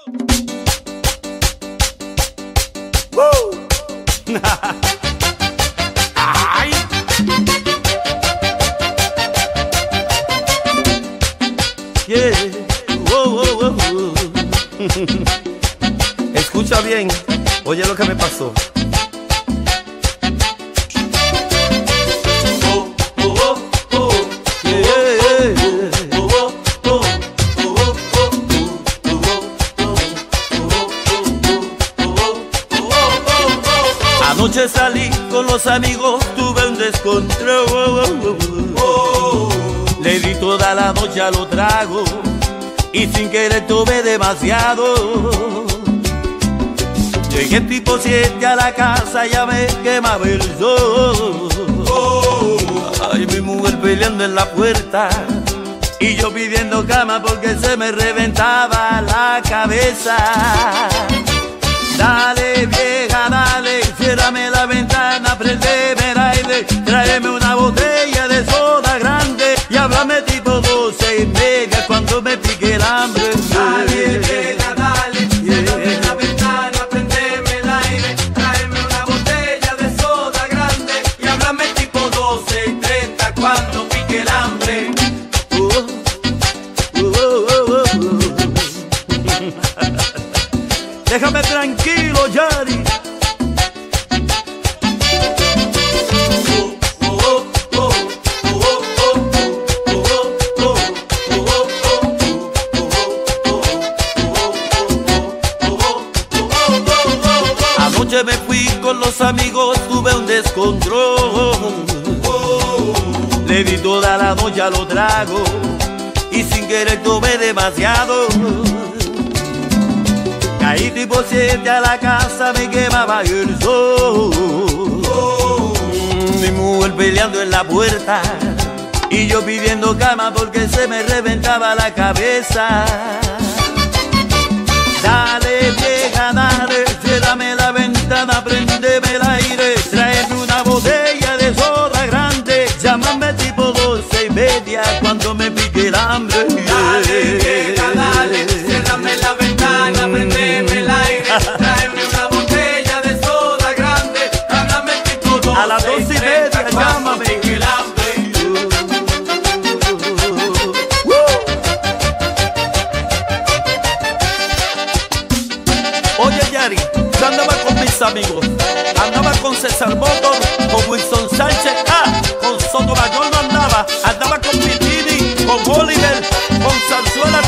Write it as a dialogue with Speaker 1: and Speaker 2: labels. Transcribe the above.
Speaker 1: Ay. Yeah. Escucha bien, oye lo que me pasó. Anoche salí con los amigos, tuve un descontrol. Le di toda la noche a los tragos y sin querer tomé demasiado. Llegué tipo 7 a la casa, ya me quemaba el sol. Ay, mi mujer peleando en la puerta y yo pidiendo cama porque se me reventaba la cabeza. Dale vieja, dale, ciérrame la ventana, prendeme el aire, tráeme una botella de soda grande y háblame tipo 12:30 cuando me pique el hambre.
Speaker 2: Dale vieja, dale, ciérrame la ventana, prendeme el aire, tráeme una botella de soda grande y háblame tipo 12:30 cuando pique el hambre.
Speaker 1: Déjame tranquilo, Yari. Anoche me fui con los amigos, tuve un descontrol. Le di toda la noche a los tragos y sin querer tomé demasiado. Caí tipo 7 a la casa, me quemaba el sol. Mi mujer peleando en la puerta y yo pidiendo cama porque se me reventaba la cabeza. Dale vieja, dale, ciérrame la ventana, prendeme el aire, tráeme una botella de soda grande, llámame tipo 12:30 cuando me pique el hambre.
Speaker 2: Dale vieja, dale, ciérrame la ventana, prendeme el aire, tráeme una botella de soda grande, háblame tipo 12:30
Speaker 1: a las 2:30, llámame.
Speaker 2: pique el hambre.
Speaker 1: Oye Yari, yo andaba con mis amigos, andaba con César Motor, con Wilson Sánchez, con Sotomayor no andaba con Pitini, con Oliver, con Zarzuela